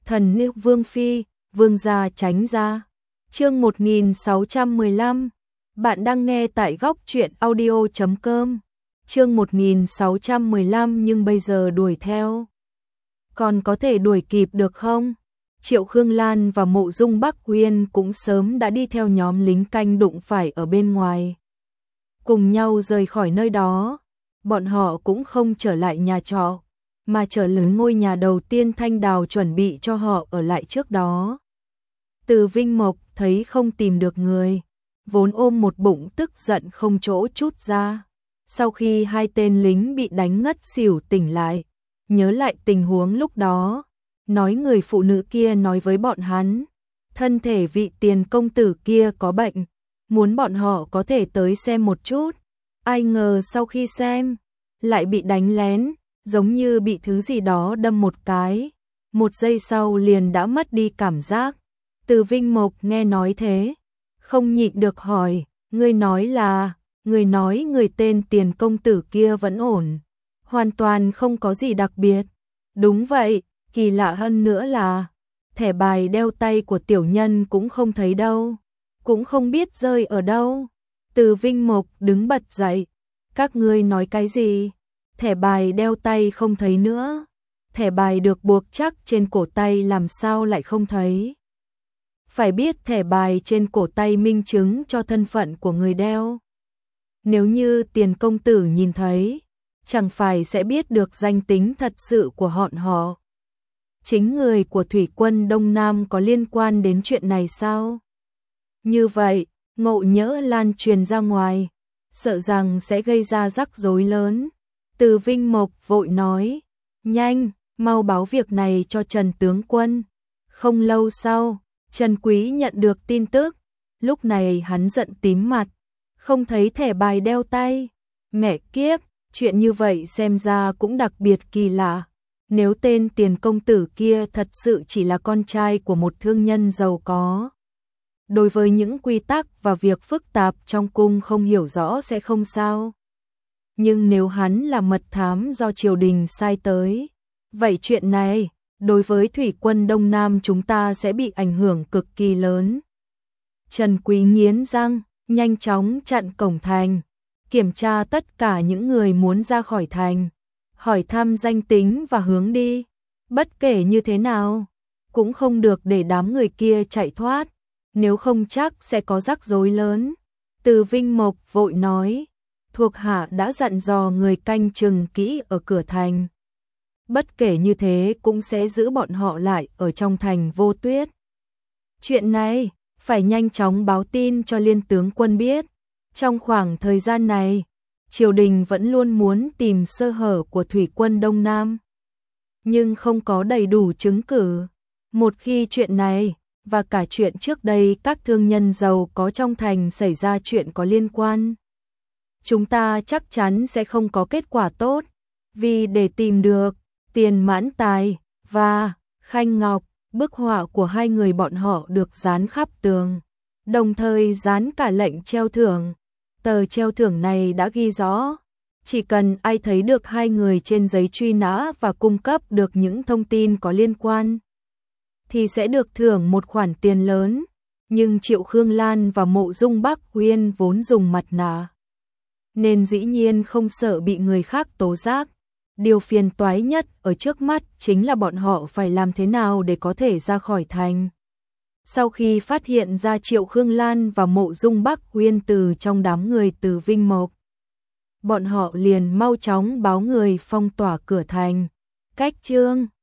Thần nữ Vương Phi, Vương gia tránh ra. Chương 1615. Bạn đang nghe tại góc truyện audio.com. Chương 1615 nhưng bây giờ đuổi theo. Còn có thể đuổi kịp được không? Triệu Khương Lan và Mộ Dung Bắc Uyên cũng sớm đã đi theo nhóm lính canh đụng phải ở bên ngoài. Cùng nhau rời khỏi nơi đó, bọn họ cũng không trở lại nhà trọ, mà trở đến ngôi nhà đầu tiên Thanh Đào chuẩn bị cho họ ở lại trước đó. Từ Vinh Mộc thấy không tìm được người, vốn ôm một bụng tức giận không chỗ trút ra. Sau khi hai tên lính bị đánh ngất xỉu tỉnh lại, nhớ lại tình huống lúc đó, nói người phụ nữ kia nói với bọn hắn, thân thể vị tiền công tử kia có bệnh, muốn bọn họ có thể tới xem một chút. Ai ngờ sau khi xem, lại bị đánh lén, giống như bị thứ gì đó đâm một cái, một giây sau liền đã mất đi cảm giác. Từ Vinh Mộc nghe nói thế, không nhịn được hỏi, ngươi nói người tên tiền công tử kia vẫn ổn, hoàn toàn không có gì đặc biệt. Đúng vậy, kỳ lạ hơn nữa là, thẻ bài đeo tay của tiểu nhân cũng không thấy đâu, cũng không biết rơi ở đâu. Từ Vinh Mộc đứng bật dậy, các ngươi nói cái gì? Thẻ bài đeo tay không thấy nữa, thẻ bài được buộc chắc trên cổ tay làm sao lại không thấy? Phải biết thẻ bài trên cổ tay minh chứng cho thân phận của người đeo. Nếu như tiền công tử nhìn thấy, chẳng phải sẽ biết được danh tính thật sự của họ. Chính người của thủy quân Đông Nam có liên quan đến chuyện này sao? Như vậy, ngộ nhỡ lan truyền ra ngoài, sợ rằng sẽ gây ra rắc rối lớn. Từ Vinh Mộc vội nói, nhanh, mau báo việc này cho Trần tướng quân. Không lâu sau, Trần Quý nhận được tin tức, lúc này hắn giận tím mặt, không thấy thẻ bài đeo tay. Mẹ kiếp, chuyện như vậy xem ra cũng đặc biệt kỳ lạ. Nếu tên tiền công tử kia thật sự chỉ là con trai của một thương nhân giàu có, đối với những quy tắc và việc phức tạp trong cung không hiểu rõ sẽ không sao. Nhưng nếu hắn là mật thám do triều đình sai tới, vậy chuyện này, đối với thủy quân Đông Nam chúng ta sẽ bị ảnh hưởng cực kỳ lớn. Trần Quý nghiến răng, nhanh chóng chặn cổng thành, kiểm tra tất cả những người muốn ra khỏi thành, hỏi thăm danh tính và hướng đi. Bất kể như thế nào, cũng không được để đám người kia chạy thoát, nếu không chắc sẽ có rắc rối lớn. Từ Vinh Mộc vội nói, thuộc hạ đã dặn dò người canh chừng kỹ ở cửa thành. Bất kể như thế cũng sẽ giữ bọn họ lại ở trong thành Vô Tuyết. Chuyện này, phải nhanh chóng báo tin cho Liên tướng quân biết. Trong khoảng thời gian này, triều đình vẫn luôn muốn tìm sơ hở của thủy quân Đông Nam, nhưng không có đầy đủ chứng cứ. Một khi chuyện này, và cả chuyện trước đây các thương nhân giàu có trong thành xảy ra chuyện có liên quan, chúng ta chắc chắn sẽ không có kết quả tốt. Vì để tìm được Tiền Mãn Tài và Khanh Ngọc, bức họa của hai người bọn họ được dán khắp tường, đồng thời dán cả lệnh treo thưởng. Tờ treo thưởng này đã ghi rõ, chỉ cần ai thấy được hai người trên giấy truy nã và cung cấp được những thông tin có liên quan, thì sẽ được thưởng một khoản tiền lớn. Nhưng Triệu Khương Lan và Mộ Dung Bắc Uyên vốn dùng mặt nạ, nên dĩ nhiên không sợ bị người khác tố giác. Điều phiền toái nhất ở trước mắt chính là bọn họ phải làm thế nào để có thể ra khỏi thành. Sau khi phát hiện ra Triệu Khương Lan và Mộ Dung Bắc Uyên từ trong đám người Từ Vinh Mộc, bọn họ liền mau chóng báo người phong tỏa cửa thành. Cách chương